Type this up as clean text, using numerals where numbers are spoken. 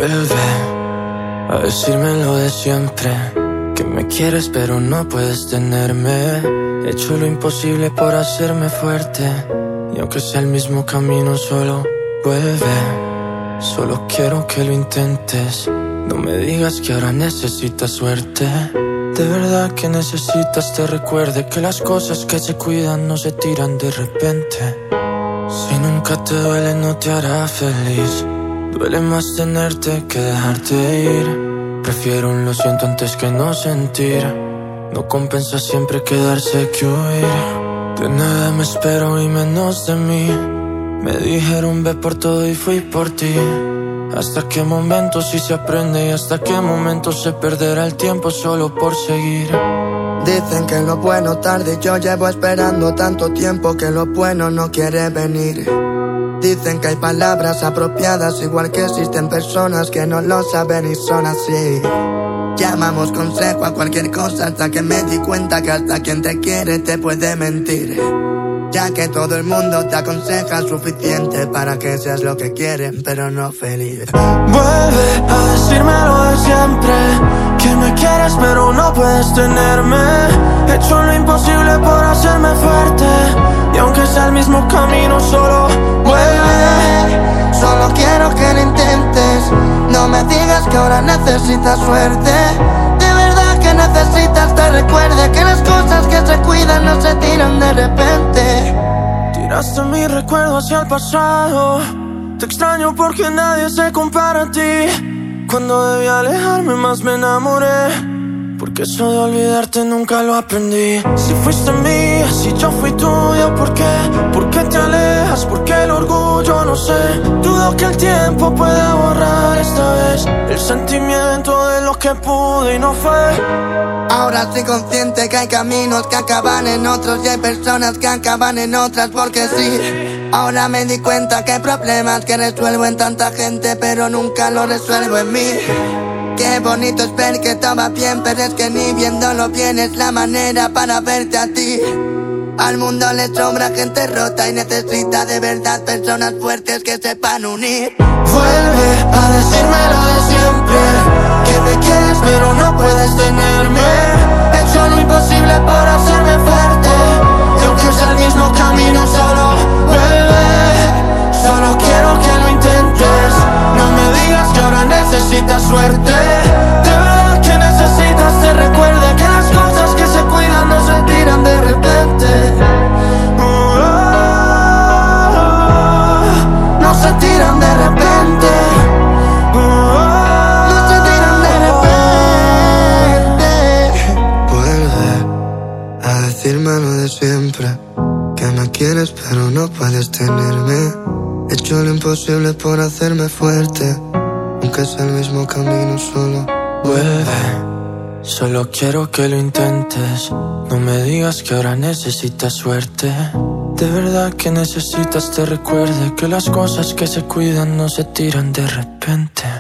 Vuelve a decirme lo de siempre, que me quieres pero no puedes tenerme. He hecho lo imposible por hacerme fuerte, y aunque sea el mismo camino solo vuelve. Solo quiero que lo intentes, no me digas que ahora necesitas suerte. De verdad que necesitas te recuerde que las cosas que se cuidan no se tiran de repente. Si nunca te duele no te hará feliz, duele más tenerte que dejarte ir. Prefiero un lo siento antes que no sentir, no compensa siempre quedarse que huir. De nada me espero y menos de mí, me dijeron ve por todo y fui por ti. ¿Hasta qué momento sí se aprende y hasta qué momento se perderá el tiempo solo por seguir? Dicen que lo bueno tarde, yo llevo esperando tanto tiempo que lo bueno no quiere venir. Dicen que hay palabras apropiadas, igual que existen personas que no lo saben y son así. Llamamos consejo a cualquier cosa hasta que me di cuenta que hasta quien te quiere te puede mentir. Ya que todo el mundo te aconseja suficiente para que seas lo que quieren, pero no feliz. Vuelve a decirme lo de siempre, que me quieres pero no puedes tenerme. He hecho lo imposible por hacerme fuerte, y aunque sea el mismo camino solo vuelve. Solo quiero que lo intentes, no me digas que ahora necesitas suerte. De verdad que necesitas te recuerde que las cosas que se cuidan no se tiran de repente. Tiraste mi recuerdo hacia el pasado, te extraño porque nadie se compara a ti. Cuando debí alejarme más me enamoré, porque eso de olvidarte nunca lo aprendí. Si fuiste mía, si yo fui tuya, ¿por qué? ¿Por qué te alejas? ¿Por qué el orgullo? No sé. Dudo que el tiempo pueda borrar esta vez el sentimiento de lo que pude y no fue. Ahora estoy consciente que hay caminos que acaban en otros y hay personas que acaban en otras porque sí. Ahora me di cuenta que hay problemas que resuelvo en tanta gente pero nunca lo resuelvo en mí. Qué bonito es ver que todo va bien, pero es que ni viéndolo bien es la manera para verte a ti. Al mundo le sobra gente rota y necesita de verdad personas fuertes que sepan unir. Vuelve a decirme lo de siempre, que me quieres pero no puedes tenerme. He hecho lo imposible por hacerme fuerte, y aunque sea el mismo camino solo vuelve. Solo quiero que lo intentes, no me digas que ahora necesitas suerte. De verdad que necesitas te recuerde que las cosas que se cuidan no se tiran de repente. No se tiran de repente. No se tiran de repente. Vuelve a decirme lo de siempre, que me quieres pero no puedes tenerme. He hecho lo imposible por hacerme fuerte, aunque sea el mismo camino solo vuelve. Solo quiero que lo intentes, no me digas que ahora necesitas suerte. De verdad que necesitas te recuerde que las cosas que se cuidan no se tiran de repente.